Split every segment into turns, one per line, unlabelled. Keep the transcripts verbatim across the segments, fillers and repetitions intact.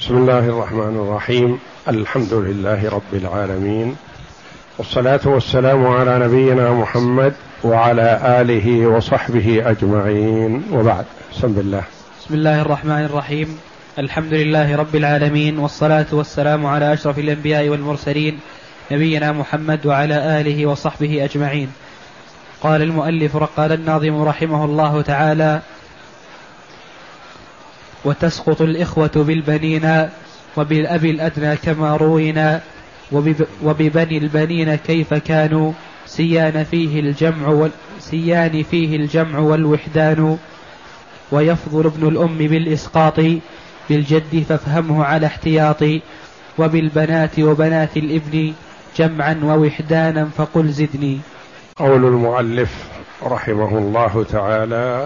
بسم الله الرحمن الرحيم. الحمد لله رب العالمين، والصلاة والسلام على نبينا محمد وعلى آله وصحبه أجمعين، وبعد. بسم الله.
بسم الله الرحمن الرحيم. الحمد لله رب العالمين، والصلاة والسلام على أشرف الأنبياء والمرسلين نبينا محمد وعلى آله وصحبه أجمعين. قال المؤلف قال الناظم رحمه الله تعالى: وتسقط الإخوة بالبنين وبالأب الأدنى كما روينا، وببني البنين كيف كانوا سيان فيه الجمع وال سيان فيه الجمع والوحدان، ويفضل ابن الأم بالإسقاط بالجد فافهمه على احتياط، وبالبنات وبنات الابن جمعا ووحدانا فقل زدني.
قول المؤلف رحمه الله تعالى: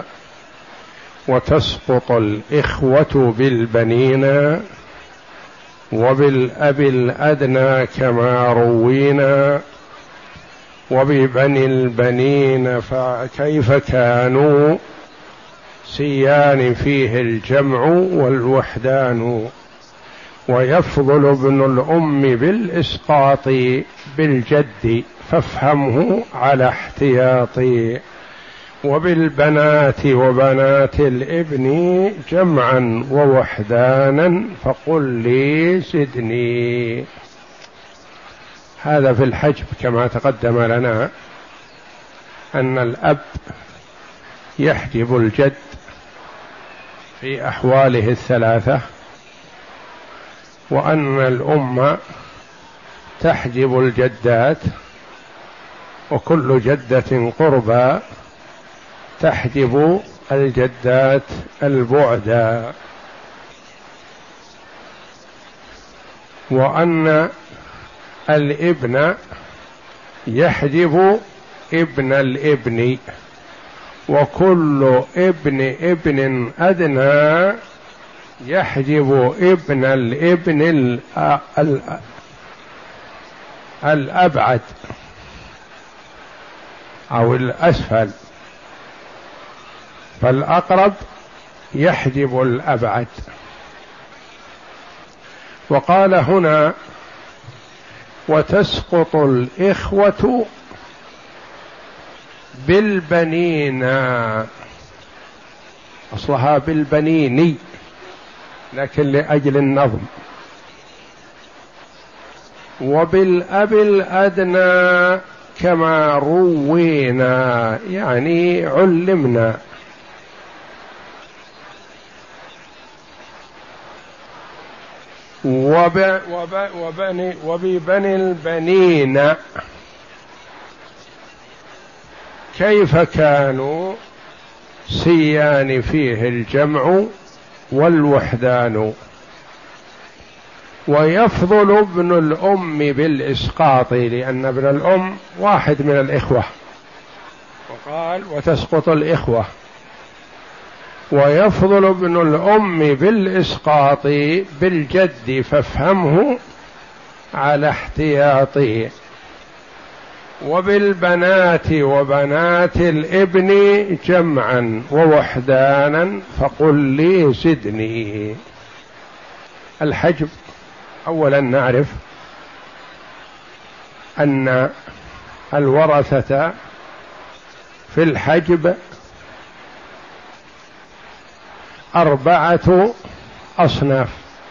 وتسقط الإخوة بالبنين وبالأب الأدنى كما روينا، وببني البنين فكيف كانوا سيان فيه الجمع والوحدان، ويفضل ابن الأم بالإسقاط بالجد فافهمه على احتياطي، وبالبنات وبنات الابن جمعا ووحدانا فقل لي زدني. هذا في الحجب كما تقدم لنا أن الأب يحجب الجد في أحواله الثلاثة، وأن الأم تحجب الجدات، وكل جدة قربى تحجب الجدات البعدا، وأن الابن يحجب ابن الابن، وكل ابن ابن أدنى يحجب ابن الابن الأبعد أو الأسفل، فالأقرب يحجب الأبعد. وقال هنا: وتسقط الإخوة بالبنين، أصلها بالبنين لكن لأجل النظم، وبالأب الأدنى كما روينا يعني علمنا، وب وب وبني وببني البنين كيف كانوا سيان فيه الجمع والوحدان، ويفضل ابن الأم بالإسقاط لأن ابن الأم واحد من الإخوة، وقال وتسقط الإخوة، ويفضل ابن الأم بالإسقاط بالجد فافهمه على احتياطه، وبالبنات وبنات الابن جمعا ووحدانا فقل لي زدني. الحجب أولا نعرف أن الورثة في الحجب أربعة أصناف: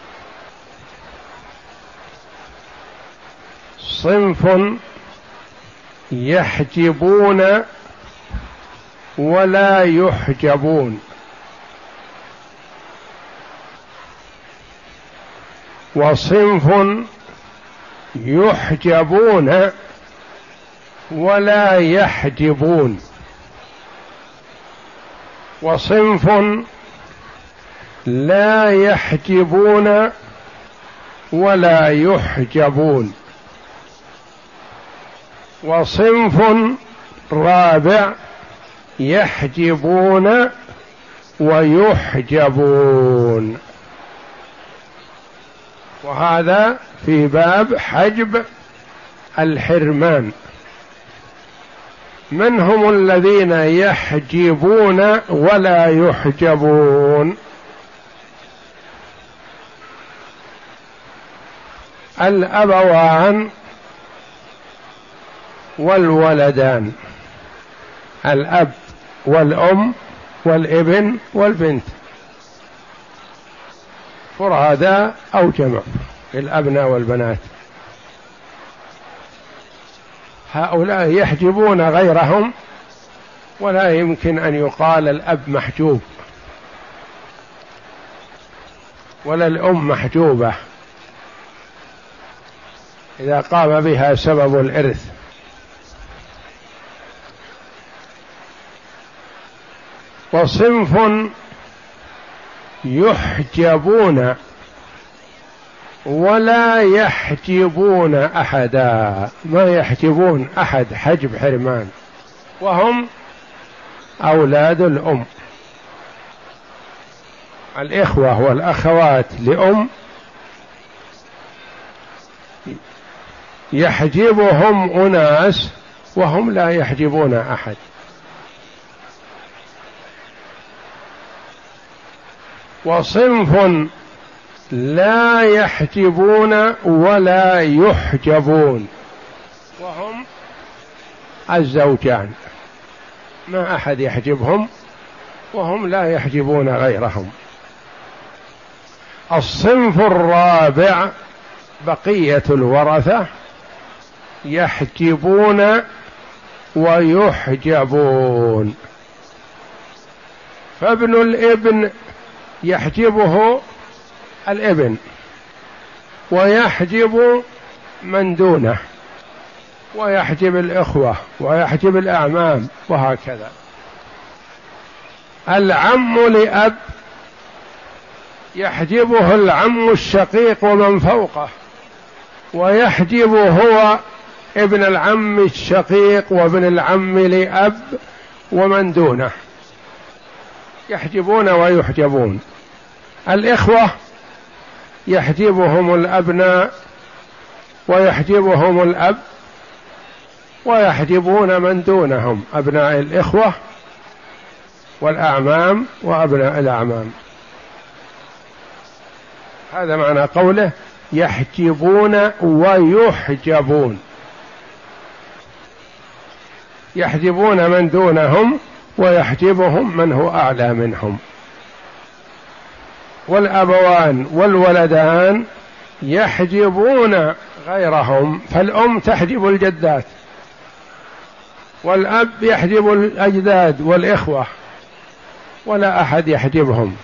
صنف يحجبون ولا يحجبون، وصنف يحجبون ولا يحجبون، وصنف لا يحجبون ولا يحجبون، وصنف رابع يحجبون ويحجبون. وهذا في باب حجب الحرمان. من هم الذين يحجبون ولا يحجبون؟ الأبوان والولدان، الأب والأم والابن والبنت، فرادى أو جمع، الأبناء والبنات، هؤلاء يحجبون غيرهم، ولا يمكن أن يقال الأب محجوب ولا الأم محجوبة إذا قام بها سبب الإرث. وصنف يحجبون ولا يحجبون أحدا، ما يحجبون أحد حجب حرمان، وهم أولاد الأم، الإخوة والأخوات لأم يحجبهم أناس وهم لا يحجبون أحد. وصنف لا يحجبون ولا يحجبون، وهم الزوجان، ما أحد يحجبهم وهم لا يحجبون غيرهم. الصنف الرابع بقية الورثة يحجبون ويحجبون، فابن الابن يحجبه الابن ويحجب من دونه، ويحجب الإخوة ويحجب الأعمام، وهكذا. العم لأب يحجبه العم الشقيق ومن فوقه، ويحجب هو ابن العم الشقيق وابن العم لأب ومن دونه، يحجبون ويحجبون. الإخوة يحجبهم الأبناء ويحجبهم الأب، ويحجبون من دونهم، أبناء الإخوة والأعمام وأبناء الأعمام. هذا معنى قوله يحجبون ويحجبون، يحجبون من دونهم ويحجبهم من هو أعلى منهم. والأبوان والولدان يحجبون غيرهم، فالأم تحجب الجدات، والأب يحجب الأجداد والإخوة، ولا أحد يحجبهم.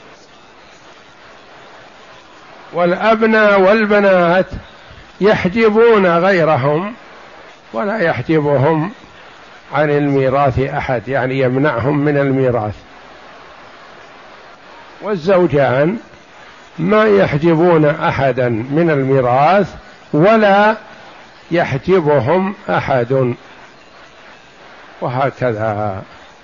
والأبناء والبنات يحجبون غيرهم، ولا يحجبهم عن الميراث أحد، يعني يمنعهم من الميراث. والزوجان ما يحجبون أحدا من الميراث ولا يحجبهم أحد، وهكذا.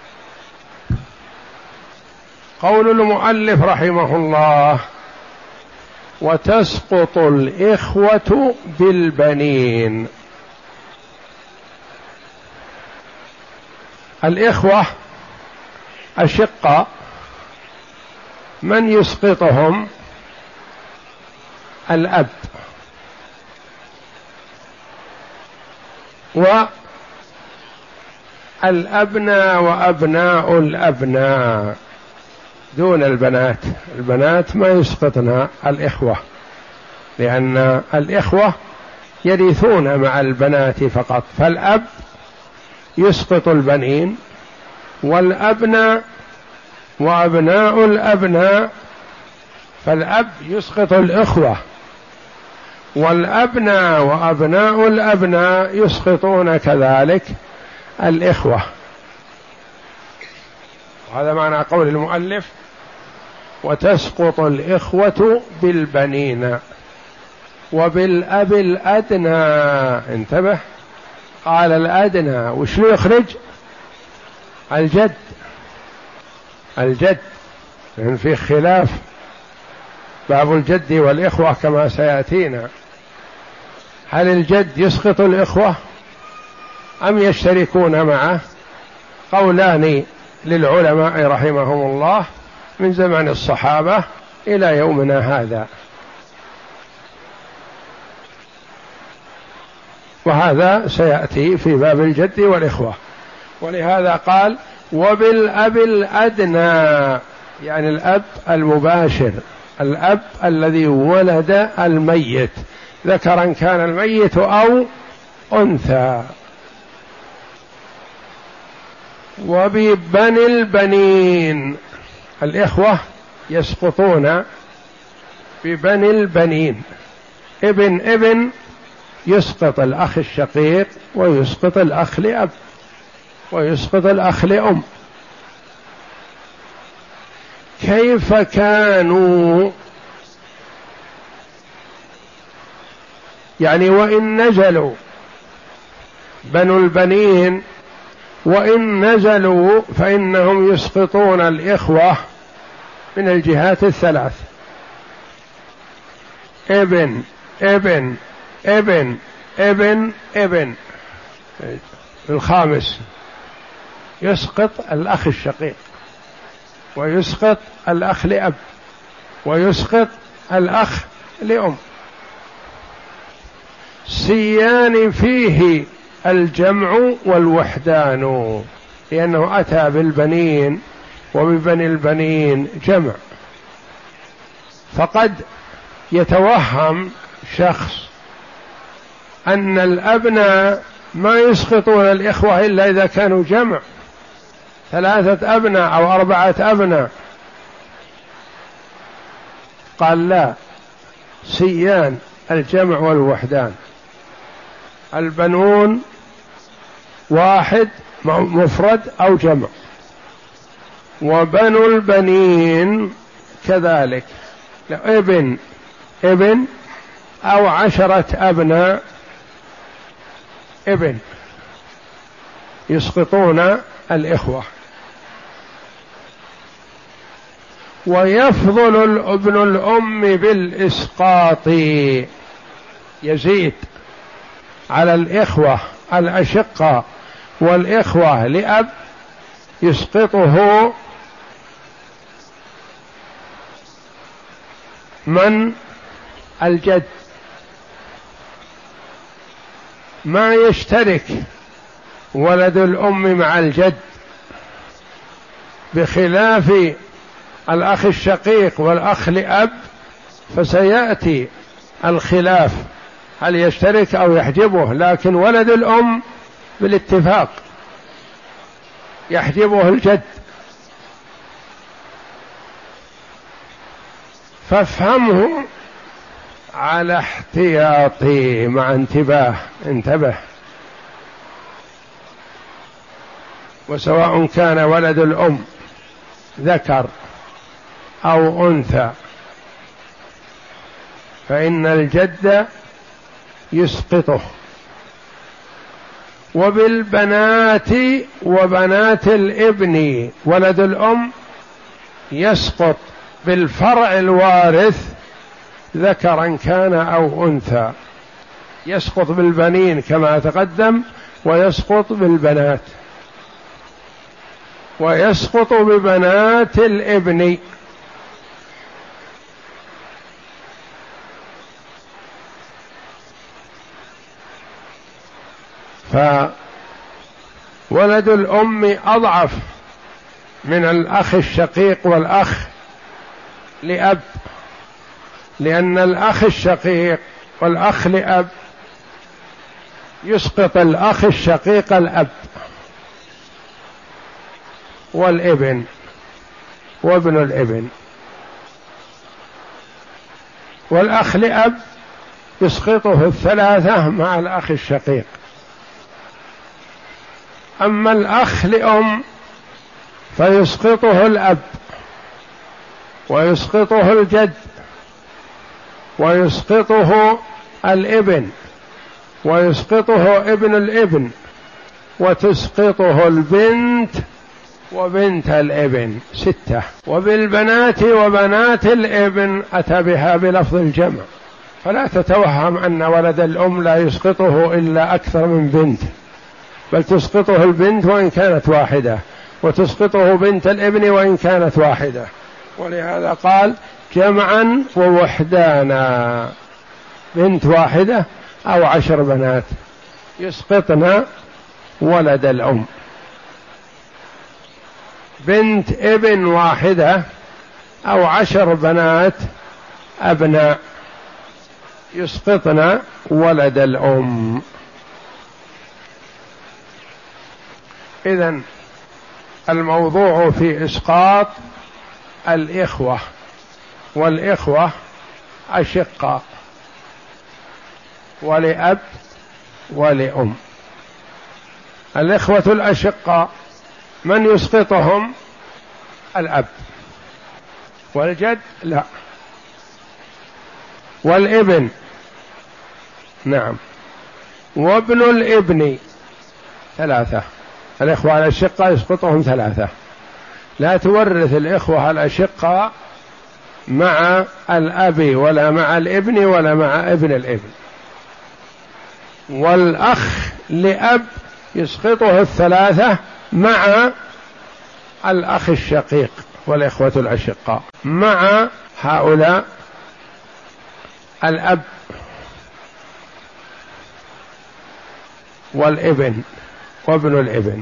قول المؤلف رحمه الله: وتسقط الإخوة بالبنين. الإخوة أشقاء من يسقطهم؟ الأب، والأبناء وأبناء الأبناء دون البنات. البنات ما يسقطن الإخوة، لأن الإخوة يرثون مع البنات فقط، فالأب يسقط البنين، والأبناء وأبناء الأبناء، فالأب يسقط الإخوة، والأبناء وأبناء الأبناء يسقطون كذلك الإخوة. وهذا معنى قول المؤلف: وتسقط الإخوة بالبنين وبالأب الأدنى. انتبه، قال الأدنى، وش له يخرج؟ الجد، الجد، لأن في خلاف باب الجد والإخوة كما سيأتينا. هل الجد يسقط الإخوة أم يشتركون معه؟ قولان للعلماء رحمهم الله من زمن الصحابة إلى يومنا هذا. وهذا سيأتي في باب الجد والإخوة. ولهذا قال وبالأب الأدنى، يعني الأب المباشر، الأب الذي ولد الميت، ذكرا كان الميت أو أنثى. وببني البنين، الإخوة يسقطون ببني البنين، ابن ابن يسقط الأخ الشقيق ويسقط الأخ لأب ويسقط الأخ لأم. كيف كانوا؟ يعني وإن نزلوا بنو البنين، وإن نزلوا فإنهم يسقطون الإخوة من الجهات الثلاث، ابن ابن ابن ابن ابن. الخامس يسقط الأخ الشقيق ويسقط الأخ لأب ويسقط الأخ لأم. سيان فيه الجمع والوحدان، لأنه أتى بالبنين وببني البنين جمع. فقد يتوهم شخص أن الأبناء ما يسقطون الإخوة إلا إذا كانوا جمع، ثلاثة أبناء أو أربعة أبناء. قال لا، سيان الجمع والوحدان. البنون واحد مفرد أو جمع، وبنو البنين كذلك، ابن ابن أو عشرة أبناء ابن يسقطون الإخوة. ويفضل ابن الأم بالإسقاط، يزيد على الإخوة الأشقة والإخوة لأب، يسقطه من الجد، ما يشترك ولد الأم مع الجد، بخلاف الأخ الشقيق والأخ لأب فسيأتي الخلاف هل يشترك أو يحجبه. لكن ولد الأم بالاتفاق يحجبه الجد. فافهمه على احتياطي مع انتباه، انتبه. وسواء كان ولد الأم ذكر أو أنثى فإن الجد يسقطه. وبالبنات وبنات الابن، ولد الأم يسقط بالفرع الوارث ذكرا كان أو أنثى، يسقط بالبنين كما تقدم، ويسقط بالبنات، ويسقط ببنات الابن. فولد الأم أضعف من الأخ الشقيق والأخ لأب، لأن الأخ الشقيق والأخ لأب يسقط الأخ الشقيق الأب والابن وابن الابن، والأخ لأب يسقطه الثلاثة مع الأخ الشقيق. أما الأخ لأم فيسقطه الأب ويسقطه الجد ويسقطه الابن ويسقطه ابن الابن وتسقطه البنت وبنت الابن، ستة. وبالبنات وبنات الابن أتى بها بلفظ الجمع، فلا تتوهم أن ولد الأم لا يسقطه إلا أكثر من بنت، بل تسقطه البنت وإن كانت واحدة، وتسقطه بنت الابن وإن كانت واحدة. ولهذا قال جمعا ووحدانا، بنت واحدة أو عشر بنات، يسقطن ولد الأم. بنت ابن واحدة أو عشر بنات أبناء يسقطن ولد الأم. إذن الموضوع في إسقاط الإخوة، والإخوة أشقاء ولأب ولأم. الإخوة الأشقاء من يسقطهم؟ الأب، والجد لا، والابن نعم، وابن الابن ثلاثة. الإخوة الأشقاء يسقطهم ثلاثة، لا تورث الإخوة الأشقاء مع الأب ولا مع الابن ولا مع ابن الابن. والأخ لأب يسقطه الثلاثة مع الأخ الشقيق والإخوة الأشقاء. مع هؤلاء الأب والابن وابن الابن.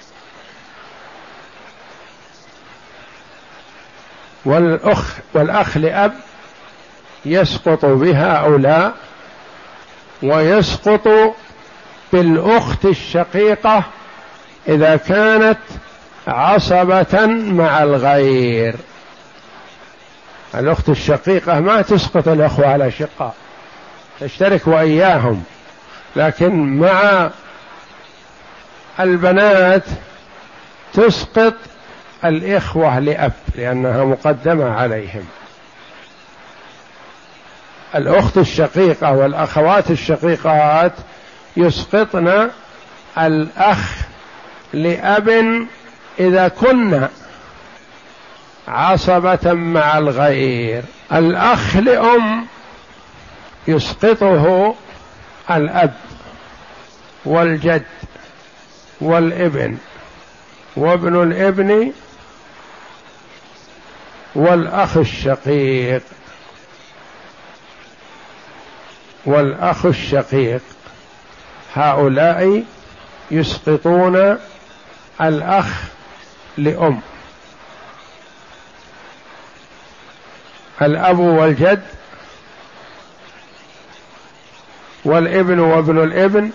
والأخ والأخ لأب يسقط بهؤلاء، ويسقط بالأخت الشقيقة إذا كانت عصبة مع الغير. الأخت الشقيقة ما تسقط الأخوة الأشقاء، تشترك وإياهم، لكن مع البنات تسقط الإخوة لأب لأنها مقدمة عليهم. الأخت الشقيقة والأخوات الشقيقات يسقطن الأخ لأب إذا كن عصبة مع الغير. الأخ لأم يسقطه الأب والجد والابن وابن الابن والأخ الشقيق. والأخ الشقيق هؤلاء يسقطون الأخ لأم. الأب والجد والابن وابن الابن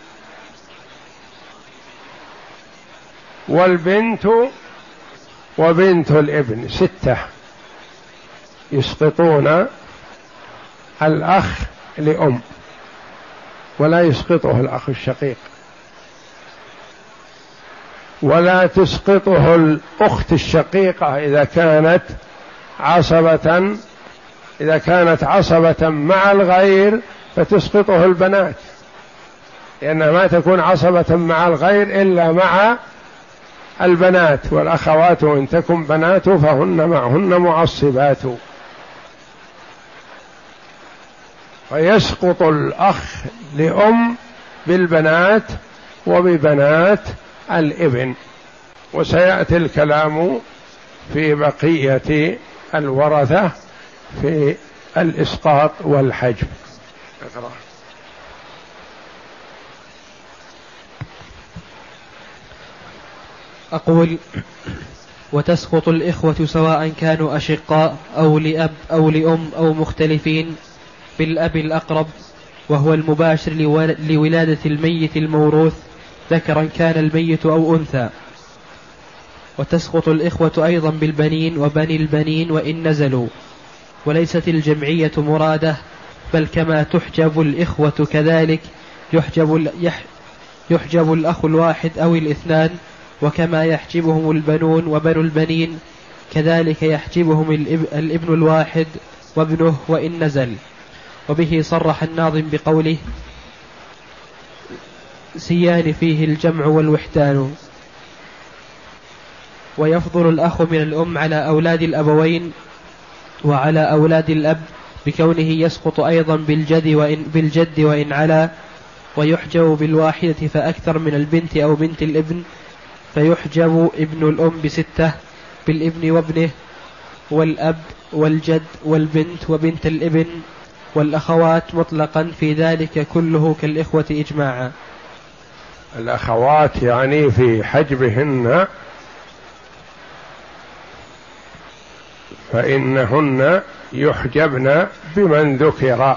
والبنت وبنت الابن، ستة يسقطون الأخ لأم، ولا يسقطه الأخ الشقيق، ولا تسقطه الأخت الشقيقة إذا كانت عصبة إذا كانت عصبة مع الغير، فتسقطه البنات، لأنها ما تكون عصبة مع الغير إلا مع البنات. والأخوات إن تكن بنات فهن معهن معصبات. فيسقط الأخ لأم بالبنات وببنات الابن. وسيأتي الكلام في بقية الورثة في الإسقاط والحجب. اقرأ.
أقول: وتسقط الإخوة سواء كانوا أشقاء أو لأب أو لأم أو مختلفين بالأب الأقرب، وهو المباشر لولادة الميت الموروث، ذكرا كان الميت أو أنثى. وتسقط الإخوة أيضا بالبنين وبني البنين وإن نزلوا، وليست الجمعية مرادة، بل كما تحجب الإخوة كذلك يحجب, يحجب الأخ الواحد أو الاثنان، وكما يحجبهم البنون وبنو البنين كذلك يحجبهم الابن الواحد وابنه وإن نزل. وبه صرح الناظم بقوله: سيان فيه الجمع والوحدان. ويفضل الأخ من الأم على أولاد الأبوين وعلى أولاد الأب بكونه يسقط أيضا بالجد وإن, بالجد وإن علا، ويحجب بالواحدة فأكثر من البنت أو بنت الابن، فيحجب ابن الأم بستة بالابن وابنه والأب والجد والبنت وبنت الابن، والأخوات مطلقا في ذلك كله كالإخوة إجماعا.
الأخوات يعني في حجبهن فإنهن يحجبن بمن ذكر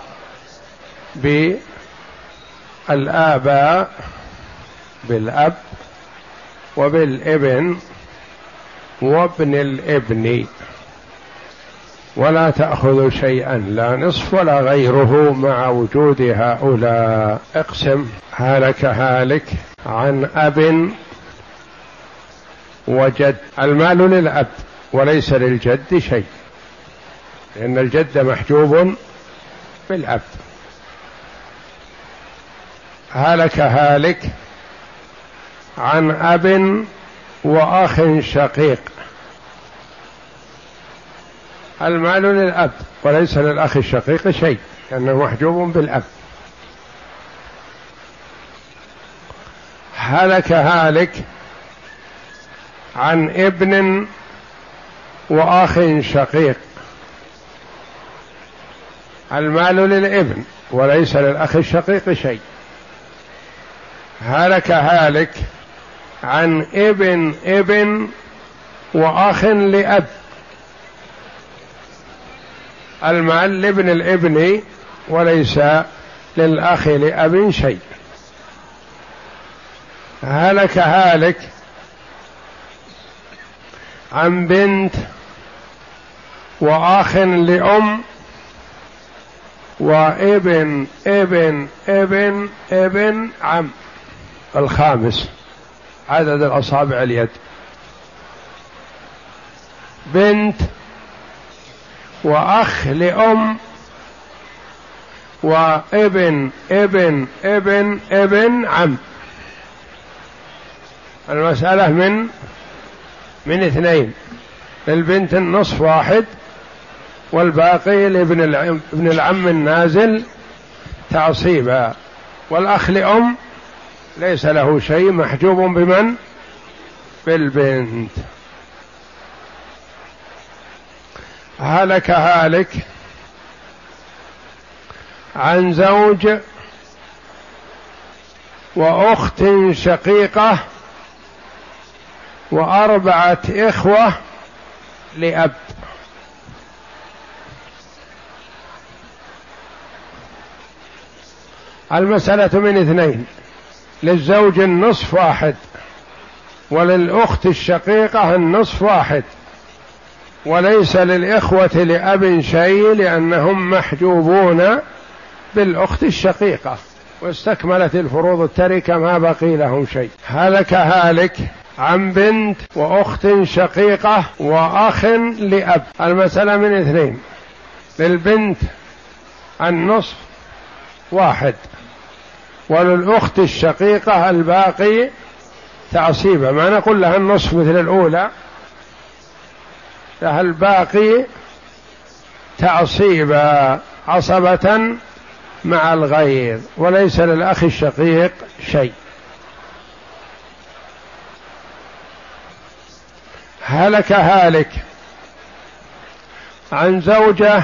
بالآباء بالأب وبالابن وابن الابن، ولا تأخذ شيئا لا نصف ولا غيره مع وجود هؤلاء. اقسم هلك هالك عن أب وجد. المال للأب وليس للجد شيء، لأن الجد محجوب بالأب. هلك هالك عن أب وأخ شقيق. المال للأب وليس للأخ الشقيق شيء، لأنه محجوب بالأب. هلك هالك عن ابن وأخ شقيق. المال للابن وليس للأخ الشقيق شيء. هلك هالك عن ابن ابن وأخ لأب. المال لابن الابن وليس للأخ لأب شيء. هلك هالك عن بنت وأخ لأم وابن ابن ابن ابن عم. الخامس عدد الأصابع اليد. بنت وأخ لأم وابن ابن ابن ابن عم. المسألة من من اثنين، للبنت النصف واحد والباقي لابن العم ابن العم النازل تعصيبا، والأخ لأم ليس له شيء، محجوب بمن؟ بالبنت. هلك هالك عن زوج وأخت شقيقة وأربعة إخوة لأب. المسألة من اثنين، للزوج النصف واحد وللأخت الشقيقة النصف واحد، وليس للإخوة لأب شيء لأنهم محجوبون بالأخت الشقيقة، واستكملت الفروض التركة ما بقي لهم شيء. هلك هالك عن بنت وأخت شقيقة وأخ لأب. المسألة من اثنين، للبنت النصف واحد وللأخت الشقيقة الباقي تعصيبا. ما نقول لها النصف مثل الأولى، لها الباقي تعصيبا عصبة مع الغير، وليس للأخ الشقيق شيء. هلك هالك عن زوجة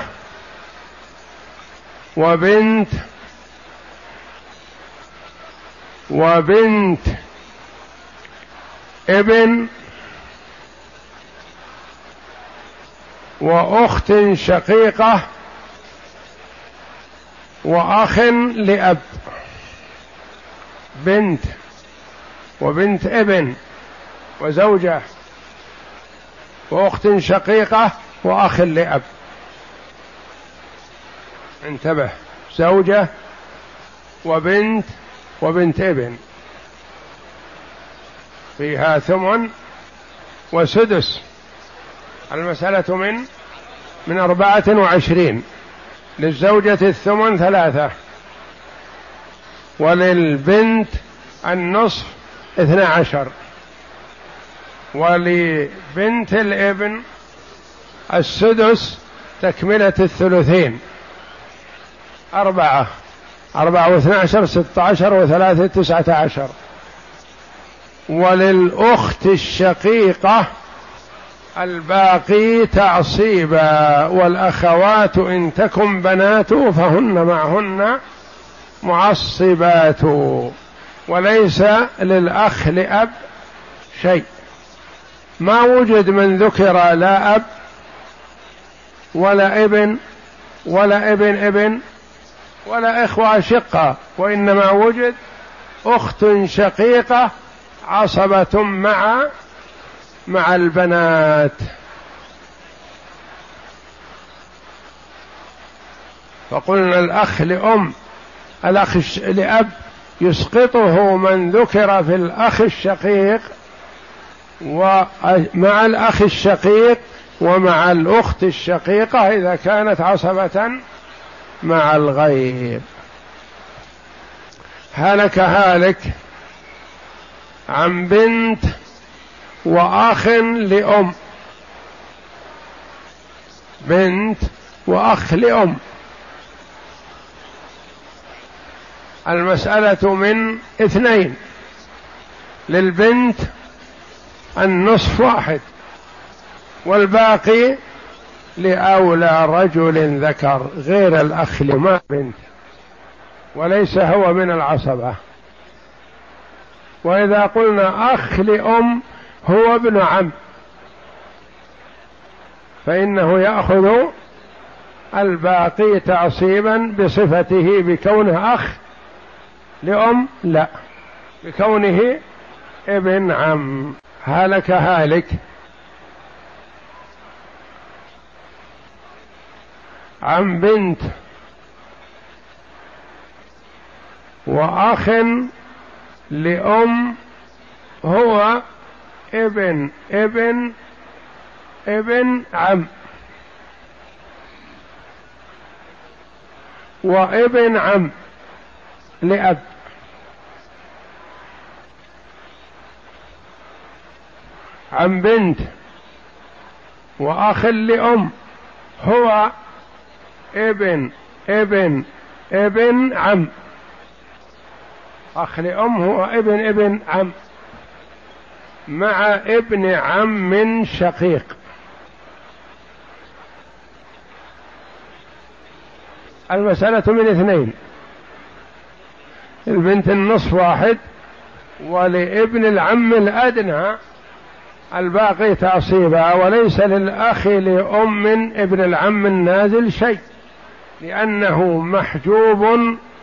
وبنت وبنت ابن وأخت شقيقة وأخ لأب. بنت وبنت ابن وزوجة وأخت شقيقة وأخ لأب. انتبه، زوجة وبنت وبنت ابن فيها ثمن وسدس. المسألة من من أربعة وعشرين. للزوجة الثمن ثلاثة، وللبنت النصف اثنى عشر، ولبنت الابن السدس تكملة الثلثين أربعة. أربعة واثنى عشر ستة عشر وثلاثة تسعة عشر. وللأخت الشقيقة الباقي تعصيبا، والأخوات إن تكن بنات فهن معهن معصبات. وليس للأخ لأب شيء، ما وجد من ذكر لا أب ولا ابن ولا ابن ابن ولا إخوة أشقة، وإنما وجد أخت شقيقة عصبة مع مع البنات. فقلنا الأخ لأم الأخ لأب يسقطه من ذكر في الأخ الشقيق ومع الأخ الشقيق ومع الأخت الشقيقة إذا كانت عصبة مع الغير. هلك هالك عن بنت وأخ لأم، بنت وأخ لأم. المسألة من اثنين، للبنت النصف واحد والباقي لأولى رجل ذكر غير الأخ لما بنت وليس هو من العصبة. وإذا قلنا أخ لأم هو ابن عم فإنه يأخذ الباقي تعصيبا بصفته بكونه أخ لأم، لا، بكونه ابن عم. هلك هالك عن بنت وأخ لأم هو ابن ابن ابن عم وابن عم لأب. عن بنت وأخ لأم هو ابن ابن ابن عم، أخ لأم هو ابن ابن عم مع ابن عم شقيق. المسألة من اثنين، البنت النصف واحد ولابن العم الأدنى الباقي تعصيبا، وليس للأخ لأم من ابن العم النازل شيء لأنه محجوب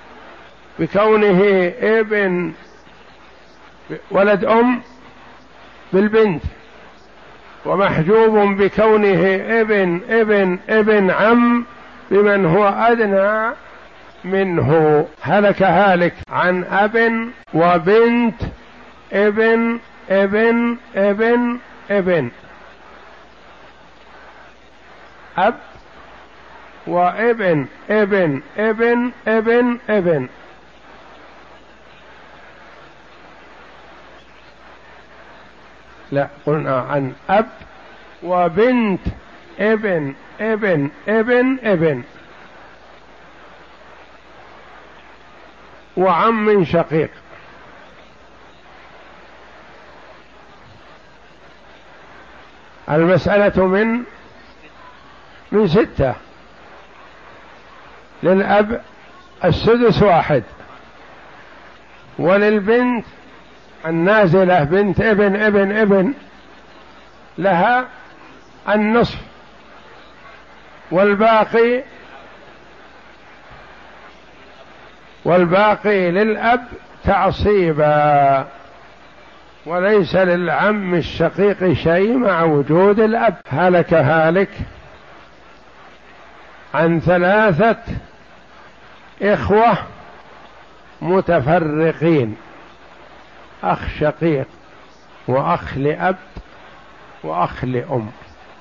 بكونه ابن ولد أم بالبنت، ومحجوب بكونه ابن ابن ابن عم بمن هو أدنى منه. هلك هالك عن أب وبنت ابن ابن ابن ابن، أب وابن ابن ابن ابن ابن. لا، قلنا عن أب وبنت ابن ابن ابن ابن وعم شقيق. المسألة من من ستة، للأب السدس واحد وللبنت النازلة بنت ابن ابن ابن لها النصف والباقي والباقي للأب تعصيبا، وليس للعم الشقيق شيء مع وجود الأب. هلك هالك عن ثلاثة إخوة متفرقين، أخ شقيق وأخ لأب وأخ لأم.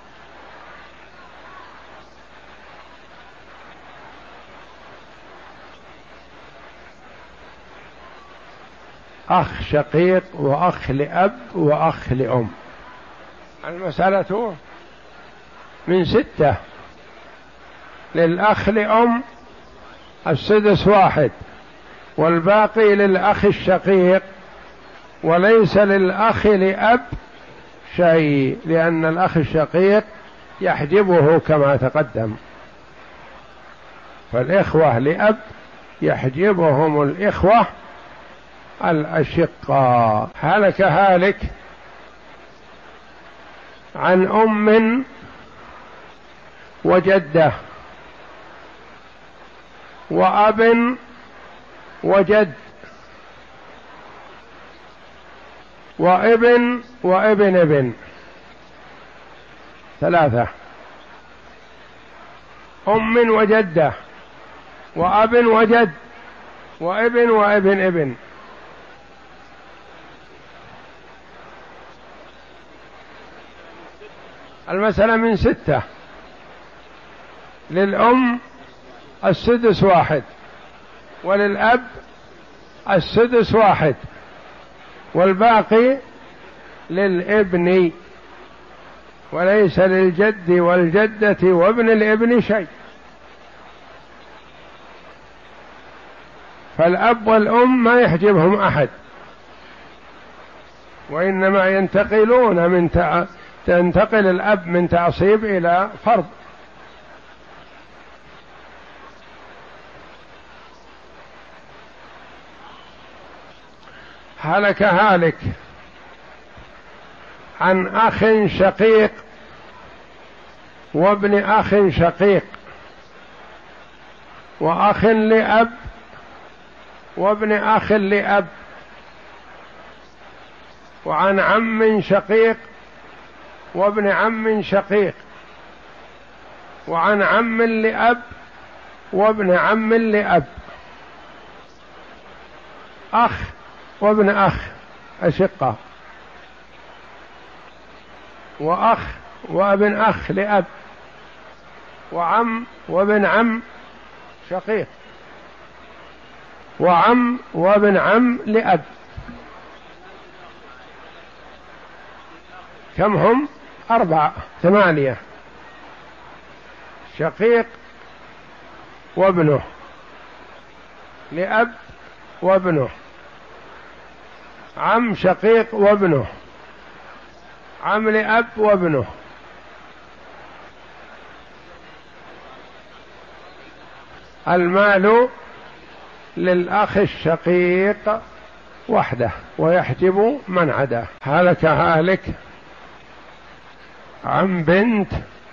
أخ شقيق وأخ لأب وأخ لأم. المسألة من ستة، للأخ لأم السدس واحد والباقي للأخ الشقيق، وليس للأخ لأب شيء لأن الأخ الشقيق يحجبه كما تقدم، فالإخوة لأب يحجبهم الإخوة الأشقاء. هلك هالك عن أم وجدة وأب وجد وابن وابن ابن، ثلاثة: أم وجدة وأب وجد وابن وابن ابن. المسألة من ستة: للأم السدس واحد، وللأب السدس واحد، والباقي للابن، وليس للجد والجدة وابن الابن شيء. فالأب والأم ما يحجبهم أحد، وإنما ينتقلون من تع... تنتقل الأب من تعصيب إلى فرض. هلك هالك عن أخ شقيق وابن أخ شقيق وأخ لأب وابن أخ لأب، وعن عم شقيق وابن عم شقيق، وعن عم لأب وابن عم لأب. أخ وابن أخ أشقة، وأخ وابن أخ لأب، وعم وابن عم شقيق، وعم وابن عم لأب. كم هم؟ أربعة، ثمانية: شقيق وابنه، لأب وابنه، عم شقيق وابنه، عم لأب وابنه. المال للأخ الشقيق وحده ويحجب من عداه. هلك هالك عن بنت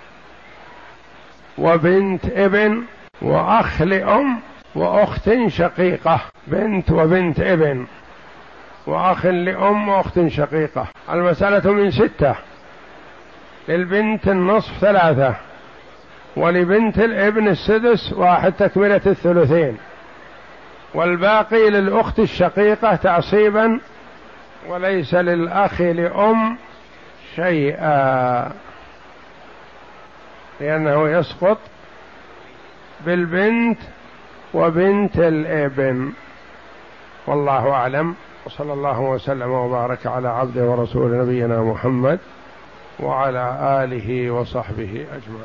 وبنت ابن وأخ لأم وأخت شقيقة، بنت وبنت ابن وأخ لأم وأخت شقيقة. المسألة من ستة: للبنت النصف ثلاثة، ولبنت الابن السدس واحد تكملة الثلثين، والباقي للأخت الشقيقة تعصيبا، وليس للأخ لأم شيئا، لأنه يسقط بالبنت وبنت الابن. والله أعلم، وصلى الله وسلم وبارك على عبده ورسول نبينا محمد وعلى آله وصحبه أجمعين.